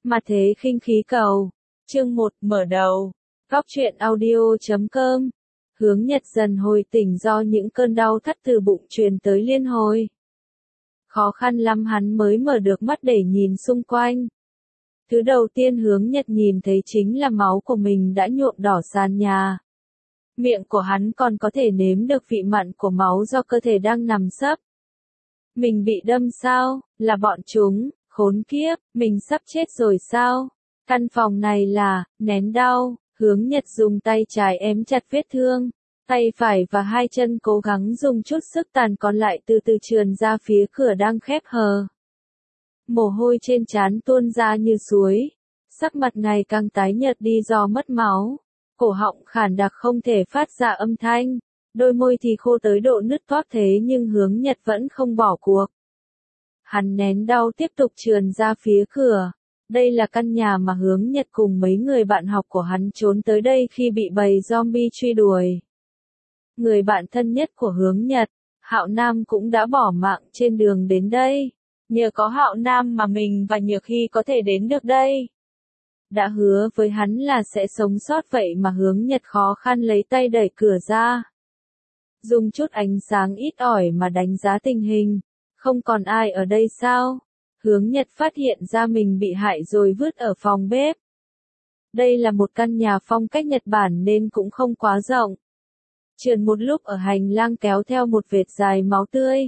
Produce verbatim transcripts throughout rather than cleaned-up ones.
Mặt thế khinh khí cầu. Chương một, mở đầu. Góc truyện audio chấm com. Hướng Nhật dần hồi tỉnh do những cơn đau thắt từ bụng truyền tới liên hồi. Khó khăn lắm hắn mới mở được mắt để nhìn xung quanh. Thứ đầu tiên Hướng Nhật nhìn thấy chính là máu của mình đã nhuộm đỏ sàn nhà. Miệng của hắn còn có thể nếm được vị mặn của máu do cơ thể đang nằm sấp. Mình bị đâm sao? Là bọn chúng, khốn kiếp, mình sắp chết rồi sao? Căn phòng này là, nén đau, Hướng Nhật dùng tay trái ém chặt vết thương, tay phải và hai chân cố gắng dùng chút sức tàn còn lại từ từ trườn ra phía cửa đang khép hờ. Mồ hôi trên trán tuôn ra như suối, sắc mặt ngày càng tái nhợt đi do mất máu, cổ họng khản đặc không thể phát ra âm thanh, đôi môi thì khô tới độ nứt toác thế nhưng Hướng Nhật vẫn không bỏ cuộc. Hắn nén đau tiếp tục trườn ra phía cửa. Đây là căn nhà mà Hướng Nhật cùng mấy người bạn học của hắn trốn tới đây khi bị bầy zombie truy đuổi. Người bạn thân nhất của Hướng Nhật, Hạo Nam cũng đã bỏ mạng trên đường đến đây. Nhờ có Hạo Nam mà mình và Nhược Hy có thể đến được đây. Đã hứa với hắn là sẽ sống sót vậy mà Hướng Nhật khó khăn lấy tay đẩy cửa ra. Dùng chút ánh sáng ít ỏi mà đánh giá tình hình. Không còn ai ở đây sao? Hướng Nhật phát hiện ra mình bị hại rồi vứt ở phòng bếp. Đây là một căn nhà phong cách Nhật Bản nên cũng không quá rộng. Trườn một lúc ở hành lang kéo theo một vệt dài máu tươi.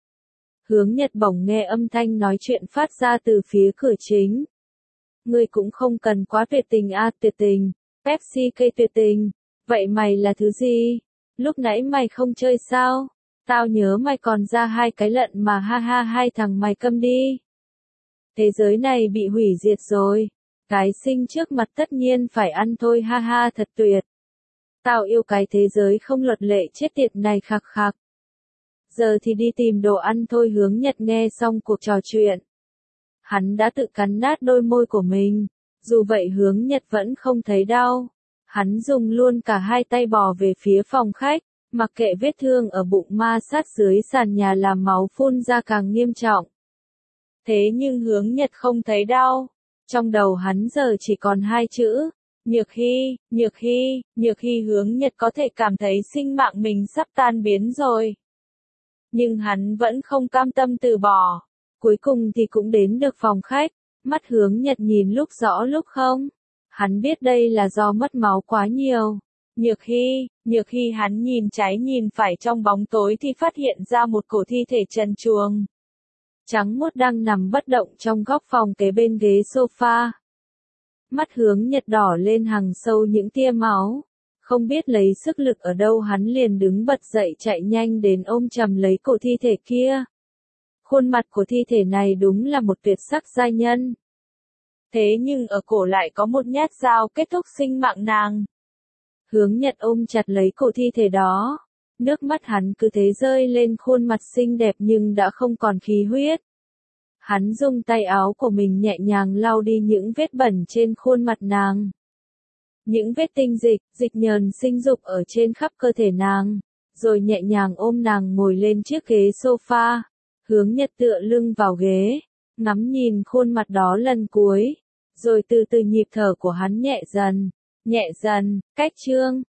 Hướng Nhật bỗng nghe âm thanh nói chuyện phát ra từ phía cửa chính. Ngươi cũng không cần quá tuyệt tình à, tuyệt tình, Pepsi cây tuyệt tình, vậy mày là thứ gì? Lúc nãy mày không chơi sao? Tao nhớ mày còn ra hai cái lận mà ha ha hai thằng mày câm đi. Thế giới này bị hủy diệt rồi. Cái sinh trước mặt tất nhiên phải ăn thôi ha ha thật tuyệt. Tao yêu cái thế giới không luật lệ chết tiệt này khạc khạc. Giờ thì đi tìm đồ ăn thôi. Hướng Nhật nghe xong cuộc trò chuyện. Hắn đã tự cắn nát đôi môi của mình. Dù vậy Hướng Nhật vẫn không thấy đau. Hắn dùng luôn cả hai tay bò về phía phòng khách. Mặc kệ vết thương ở bụng ma sát dưới sàn nhà làm máu phun ra càng nghiêm trọng. Thế nhưng Hướng Nhật không thấy đau. Trong đầu hắn giờ chỉ còn hai chữ. Nhược Hy, Nhược Hy, Nhược Hy. Hướng Nhật có thể cảm thấy sinh mạng mình sắp tan biến rồi. Nhưng hắn vẫn không cam tâm từ bỏ. Cuối cùng thì cũng đến được phòng khách. Mắt Hướng Nhật nhìn lúc rõ lúc không. Hắn biết đây là do mất máu quá nhiều. Nhược Hy, Nhược Hy. Hắn nhìn trái nhìn phải trong bóng tối thì phát hiện ra một cổ thi thể trần truồng. Trắng muốt đang nằm bất động trong góc phòng kế bên ghế sofa. Mắt Hướng Nhật đỏ lên hằng sâu những tia máu. Không biết lấy sức lực ở đâu hắn liền đứng bật dậy chạy nhanh đến ôm chầm lấy cổ thi thể kia. Khuôn mặt của thi thể này đúng là một tuyệt sắc giai nhân. Thế nhưng ở cổ lại có một nhát dao kết thúc sinh mạng nàng. Hướng Nhật ôm chặt lấy cổ thi thể đó. Nước mắt hắn cứ thế rơi lên khuôn mặt xinh đẹp nhưng đã không còn khí huyết. Hắn dùng tay áo của mình nhẹ nhàng lau đi những vết bẩn trên khuôn mặt nàng. Những vết tinh dịch, dịch nhờn sinh dục ở trên khắp cơ thể nàng. Rồi nhẹ nhàng ôm nàng ngồi lên chiếc ghế sofa. Hướng Nhật tựa lưng vào ghế. Ngắm nhìn khuôn mặt đó lần cuối. Rồi từ từ nhịp thở của hắn nhẹ dần. Nhẹ dần, cách chương.